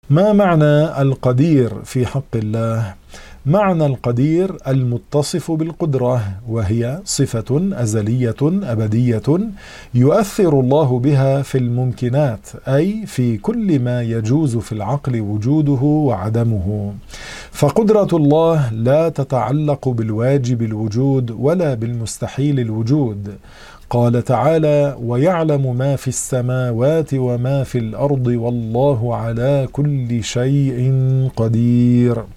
ما معنى القدير في حق الله؟ معنى القدير المتصف بالقدرة، وهي صفة أزلية أبدية يؤثر الله بها في الممكنات، أي في كل ما يجوز في العقل وجوده وعدمه. فقدرة الله لا تتعلق بالواجب الوجود ولا بالمستحيل الوجود. قال تعالى: ويعلم ما في السماوات وما في الأرض والله على كل شيء قدير.